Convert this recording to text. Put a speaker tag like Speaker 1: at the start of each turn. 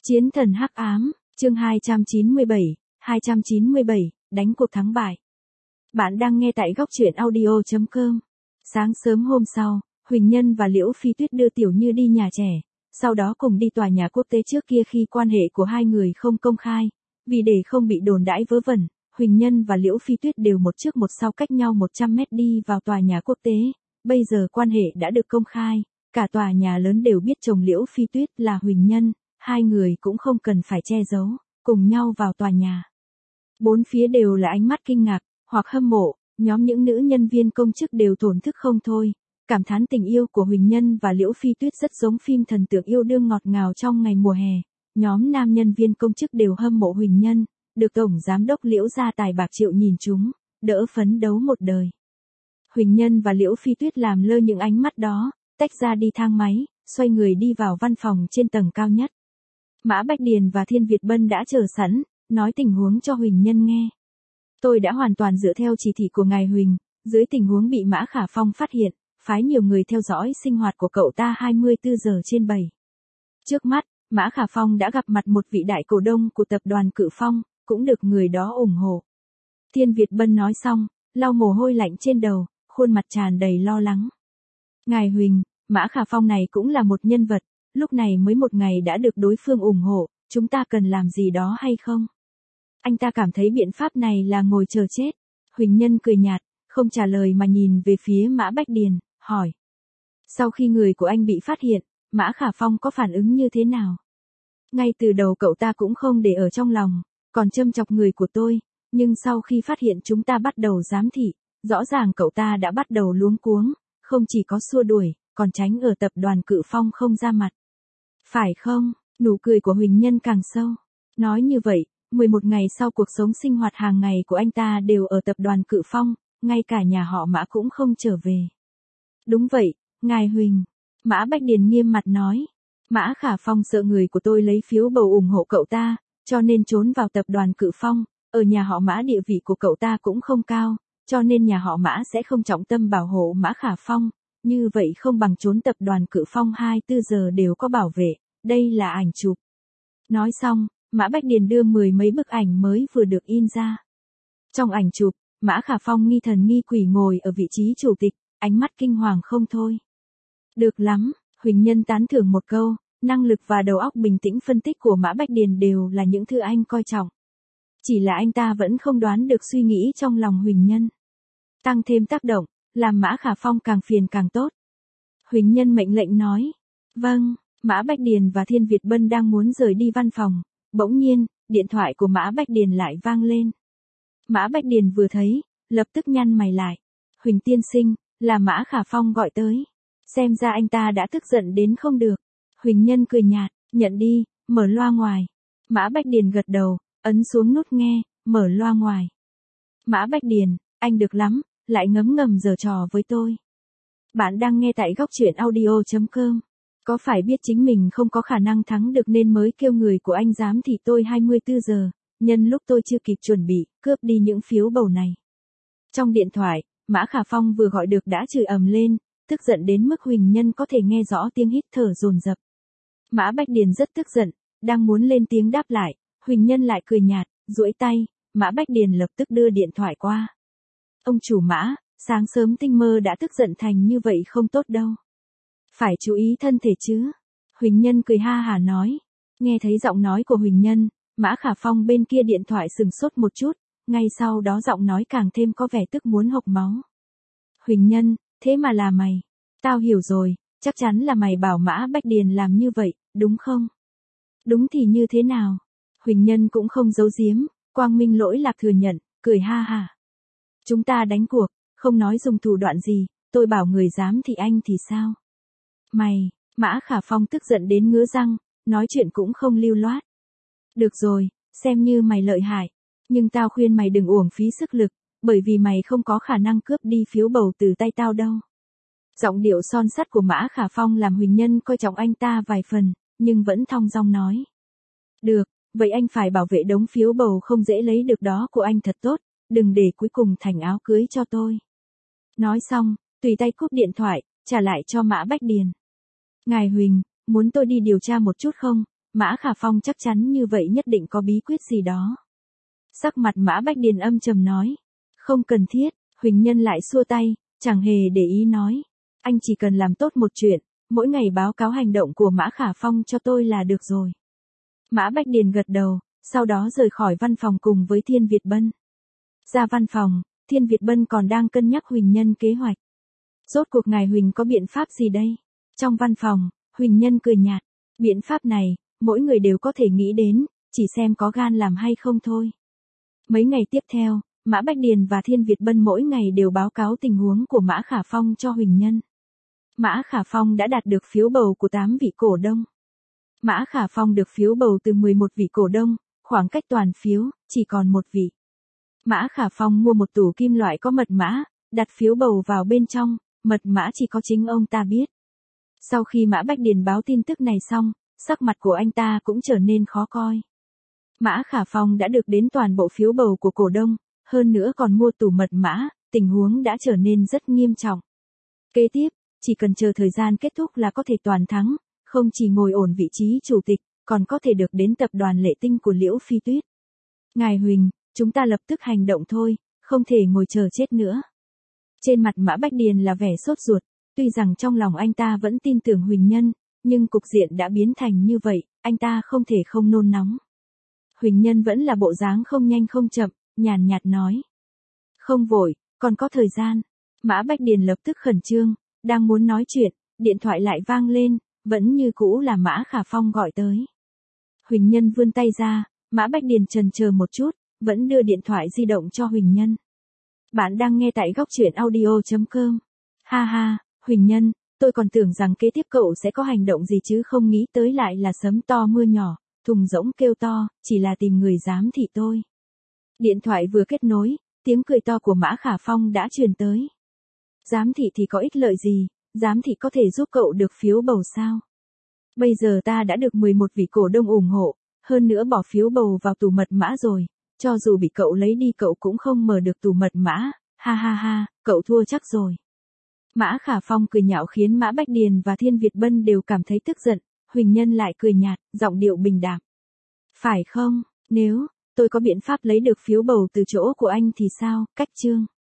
Speaker 1: Chiến thần hắc ám, chương 297, đánh cuộc thắng bại. Bạn đang nghe tại góc truyện audio.com. Sáng sớm hôm sau, Huỳnh Nhân và Liễu Phi Tuyết đưa Tiểu Như đi nhà trẻ, sau đó cùng đi tòa nhà quốc tế trước kia khi quan hệ của hai người không công khai. Vì để không bị đồn đãi vớ vẩn, Huỳnh Nhân và Liễu Phi Tuyết đều một trước một sau cách nhau 100 mét đi vào tòa nhà quốc tế. Bây giờ quan hệ đã được công khai, cả tòa nhà lớn đều biết chồng Liễu Phi Tuyết là Huỳnh Nhân, hai người cũng không cần phải che giấu, cùng nhau vào tòa nhà. Bốn phía đều là ánh mắt kinh ngạc, hoặc hâm mộ, nhóm những nữ nhân viên công chức đều thổn thức không thôi, cảm thán tình yêu của Huỳnh Nhân và Liễu Phi Tuyết rất giống phim thần tượng yêu đương ngọt ngào trong ngày mùa hè. Nhóm nam nhân viên công chức đều hâm mộ Huỳnh Nhân, được Tổng Giám đốc Liễu gia tài bạc triệu nhìn chúng, đỡ phấn đấu một đời. Huỳnh Nhân và Liễu Phi Tuyết làm lơ những ánh mắt đó, tách ra đi thang máy, xoay người đi vào văn phòng trên tầng cao nhất. Mã Bách Điền và Thiên Việt Bân đã chờ sẵn, nói tình huống cho Huỳnh Nhân nghe. Tôi đã hoàn toàn dựa theo chỉ thị của ngài Huỳnh, dưới tình huống bị Mã Khả Phong phát hiện, phái nhiều người theo dõi sinh hoạt của cậu ta 24 giờ trên 7. Trước mắt, Mã Khả Phong đã gặp mặt một vị đại cổ đông của tập đoàn Cự Phong, cũng được người đó ủng hộ. Thiên Việt Bân nói xong, lau mồ hôi lạnh trên đầu, khuôn mặt tràn đầy lo lắng. Ngài Huỳnh, Mã Khả Phong này cũng là một nhân vật, lúc này mới một ngày đã được đối phương ủng hộ, chúng ta cần làm gì đó hay không? Anh ta cảm thấy biện pháp này là ngồi chờ chết. Huỳnh Nhân cười nhạt, không trả lời mà nhìn về phía Mã Bách Điền, hỏi. Sau khi người của anh bị phát hiện, Mã Khả Phong có phản ứng như thế nào? Ngay từ đầu cậu ta cũng không để ở trong lòng, còn châm chọc người của tôi, nhưng sau khi phát hiện chúng ta bắt đầu giám thị, rõ ràng cậu ta đã bắt đầu luống cuống, không chỉ có xua đuổi, còn tránh ở tập đoàn Cự Phong không ra mặt. Phải không? Nụ cười của Huỳnh Nhân càng sâu. Nói như vậy, 11 ngày sau cuộc sống sinh hoạt hàng ngày của anh ta đều ở tập đoàn Cự Phong, ngay cả nhà họ Mã cũng không trở về. Đúng vậy, ngài Huỳnh. Mã Bách Điền nghiêm mặt nói. Mã Khả Phong sợ người của tôi lấy phiếu bầu ủng hộ cậu ta, cho nên trốn vào tập đoàn Cự Phong, ở nhà họ Mã địa vị của cậu ta cũng không cao, cho nên nhà họ Mã sẽ không trọng tâm bảo hộ Mã Khả Phong, như vậy không bằng trốn tập đoàn Cự Phong 24 giờ đều có bảo vệ, đây là ảnh chụp. Nói xong, Mã Bách Điền đưa 10 mấy bức ảnh mới vừa được in ra. Trong ảnh chụp, Mã Khả Phong nghi thần nghi quỷ ngồi ở vị trí chủ tịch, ánh mắt kinh hoàng không thôi. Được lắm, Huỳnh Nhân tán thưởng một câu, năng lực và đầu óc bình tĩnh phân tích của Mã Bách Điền đều là những thứ anh coi trọng. Chỉ là anh ta vẫn không đoán được suy nghĩ trong lòng Huỳnh Nhân. Tăng thêm tác động, làm Mã Khả Phong càng phiền càng tốt. Huỳnh Nhân mệnh lệnh nói. Vâng, Mã Bách Điền và Thiên Việt Bân đang muốn rời đi văn phòng. Bỗng nhiên, điện thoại của Mã Bách Điền lại vang lên. Mã Bách Điền vừa thấy, lập tức nhăn mày lại. Huỳnh tiên sinh, là Mã Khả Phong gọi tới. Xem ra anh ta đã tức giận đến không được. Huỳnh Nhân cười nhạt, nhận đi, mở loa ngoài. Mã Bách Điền gật đầu, ấn xuống nút nghe, mở loa ngoài. Mã Bách Điền, anh được lắm, lại ngấm ngầm giở trò với tôi. Bạn đang nghe tại góc truyện audio.com. Có phải biết chính mình không có khả năng thắng được nên mới kêu người của anh giám thị tôi 24 giờ, nhân lúc tôi chưa kịp chuẩn bị, cướp đi những phiếu bầu này. Trong điện thoại, Mã Khả Phong vừa gọi được đã chửi ầm lên, tức giận đến mức Huỳnh Nhân có thể nghe rõ tiếng hít thở dồn dập. Mã Bách Điền rất tức giận, đang muốn lên tiếng đáp lại, Huỳnh Nhân lại cười nhạt, duỗi tay, Mã Bách Điền lập tức đưa điện thoại qua. Ông chủ Mã, sáng sớm tinh mơ đã tức giận thành như vậy không tốt đâu. Phải chú ý thân thể chứ. Huỳnh Nhân cười ha hả nói. Nghe thấy giọng nói của Huỳnh Nhân, Mã Khả Phong bên kia điện thoại sừng sốt một chút, ngay sau đó giọng nói càng thêm có vẻ tức muốn hộc máu. Huỳnh Nhân, thế mà là mày. Tao hiểu rồi, chắc chắn là mày bảo Mã Bách Điền làm như vậy, đúng không? Đúng thì như thế nào? Huỳnh Nhân cũng không giấu giếm, quang minh lỗi lạc thừa nhận, cười ha hả. Chúng ta đánh cuộc, không nói dùng thủ đoạn gì, tôi bảo người dám thì anh thì sao? Mày, Mã Khả Phong tức giận đến ngứa răng, nói chuyện cũng không lưu loát. Được rồi, xem như mày lợi hại, nhưng tao khuyên mày đừng uổng phí sức lực, bởi vì mày không có khả năng cướp đi phiếu bầu từ tay tao đâu. Giọng điệu son sắt của Mã Khả Phong làm Huỳnh Nhân coi trọng anh ta vài phần, nhưng vẫn thong dong nói. Được, vậy anh phải bảo vệ đống phiếu bầu không dễ lấy được đó của anh thật tốt, đừng để cuối cùng thành áo cưới cho tôi. Nói xong, tùy tay cúp điện thoại, trả lại cho Mã Bách Điền. Ngài Huỳnh, muốn tôi đi điều tra một chút không? Mã Khả Phong chắc chắn như vậy nhất định có bí quyết gì đó. Sắc mặt Mã Bách Điền âm trầm nói. Không cần thiết, Huỳnh Nhân lại xua tay, chẳng hề để ý nói. Anh chỉ cần làm tốt một chuyện, mỗi ngày báo cáo hành động của Mã Khả Phong cho tôi là được rồi. Mã Bách Điền gật đầu, sau đó rời khỏi văn phòng cùng với Thiên Việt Bân. Ra văn phòng, Thiên Việt Bân còn đang cân nhắc Huỳnh Nhân kế hoạch. Rốt cuộc ngài Huỳnh có biện pháp gì đây? Trong văn phòng, Huỳnh Nhân cười nhạt. Biện pháp này, mỗi người đều có thể nghĩ đến, chỉ xem có gan làm hay không thôi. Mấy ngày tiếp theo, Mã Bách Điền và Thiên Việt Bân mỗi ngày đều báo cáo tình huống của Mã Khả Phong cho Huỳnh Nhân. Mã Khả Phong đã đạt được phiếu bầu của 8 vị cổ đông. Mã Khả Phong được phiếu bầu từ 11 vị cổ đông, khoảng cách toàn phiếu, chỉ còn một vị. Mã Khả Phong mua một tủ kim loại có mật mã, đặt phiếu bầu vào bên trong, mật mã chỉ có chính ông ta biết. Sau khi Mã Bách Điền báo tin tức này xong, sắc mặt của anh ta cũng trở nên khó coi. Mã Khả Phong đã được đến toàn bộ phiếu bầu của cổ đông, hơn nữa còn mua tủ mật mã, tình huống đã trở nên rất nghiêm trọng. Kế tiếp, chỉ cần chờ thời gian kết thúc là có thể toàn thắng, không chỉ ngồi ổn vị trí chủ tịch, còn có thể được đến tập đoàn Lệ Tinh của Liễu Phi Tuyết. Ngài Huỳnh, chúng ta lập tức hành động thôi, không thể ngồi chờ chết nữa. Trên mặt Mã Bách Điền là vẻ sốt ruột, tuy rằng trong lòng anh ta vẫn tin tưởng Huỳnh Nhân, nhưng cục diện đã biến thành như vậy, anh ta không thể không nôn nóng. Huỳnh Nhân vẫn là bộ dáng không nhanh không chậm, nhàn nhạt nói. Không vội, còn có thời gian. Mã Bách Điền lập tức khẩn trương, đang muốn nói chuyện, điện thoại lại vang lên, vẫn như cũ là Mã Khả Phong gọi tới. Huỳnh Nhân vươn tay ra, Mã Bách Điền chần chờ một chút, vẫn đưa điện thoại di động cho Huỳnh Nhân. Bạn đang nghe tại góc truyện audio.com. Ha ha, Huỳnh Nhân, tôi còn tưởng rằng kế tiếp cậu sẽ có hành động gì chứ không nghĩ tới lại là sấm to mưa nhỏ, thùng rỗng kêu to, chỉ là tìm người giám thị tôi. Điện thoại vừa kết nối, tiếng cười to của Mã Khả Phong đã truyền tới. Giám thị thì có ích lợi gì, giám thị có thể giúp cậu được phiếu bầu sao? Bây giờ ta đã được 11 vị cổ đông ủng hộ, hơn nữa bỏ phiếu bầu vào tủ mật mã rồi, cho dù bị cậu lấy đi cậu cũng không mở được tủ mật mã, ha ha ha, cậu thua chắc rồi. Mã Khả Phong cười nhạo khiến Mã Bách Điền và Thiên Việt Bân đều cảm thấy tức giận, Huỳnh Nhân lại cười nhạt, giọng điệu bình đạm. Phải không, nếu tôi có biện pháp lấy được phiếu bầu từ chỗ của anh thì sao, cách chương.